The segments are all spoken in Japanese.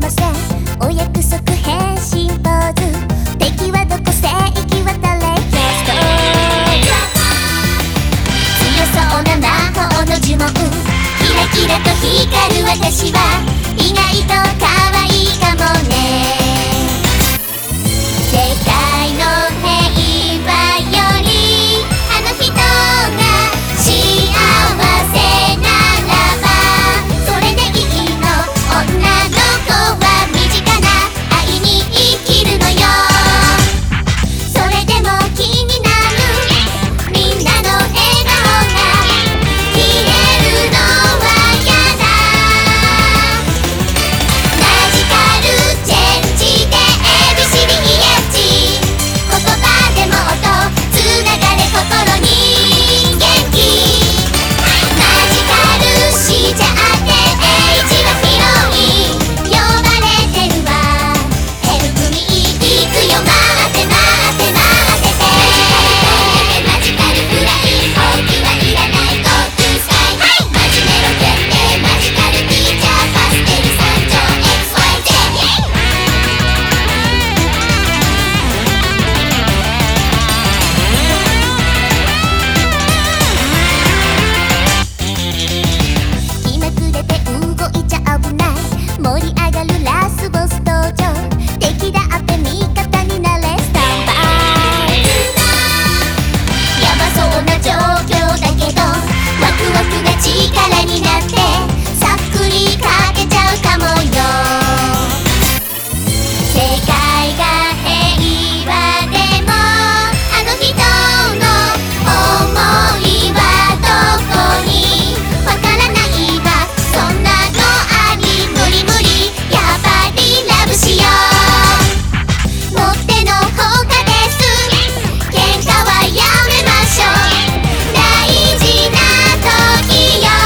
せお約束変身ポーズ敵はどこせ行き渡れキャスト強そうな魔法の呪文キラキラと光る私は意外と可愛いかもね世界の平和よりあの人が幸せならばそれでいいの女の子は身近な愛に生きるのよそれでも気になるみんなの笑顔が消えるのはやだマジカルチェンジで言葉でも音つながれ心に元気マジカルしちゃってHはヒロイン呼ばれてるわヘルプミー行くよ待って待って待っててマジカルフライほうきはいらないゴートゥースカイマジメロ決定マジカルティーチャーパステル参上 XYZ日めくれて動いちゃ危ない盛り上がるラスボス登場敵だって味方になれスタンバイやばそうな状況だけどワクワクが力になってさっくりかけちゃうかもよ世界が平和でもあの人の想いはどこにわからないわそんなのあり無理無理やっぱりラブしようもってのほかです喧嘩はやめましょう大事な時よ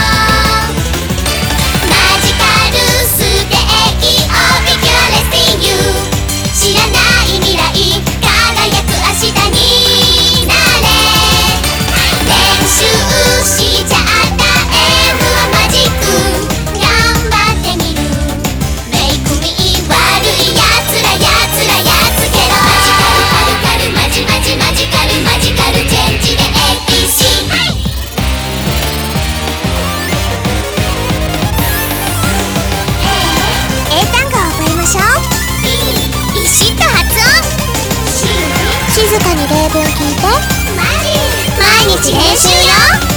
マジカルステーキオビキュアレスティンユ知らない未来輝く明日になれ練習しちゃった M はマジック頑張ってみるメイクミー悪いやつらやつらやつけろマジカルカルカルマジマジマジカルマジカルチェンジで ABC 英単語を覚えましょうビシッと発音静かに例文聞いて毎日練習よ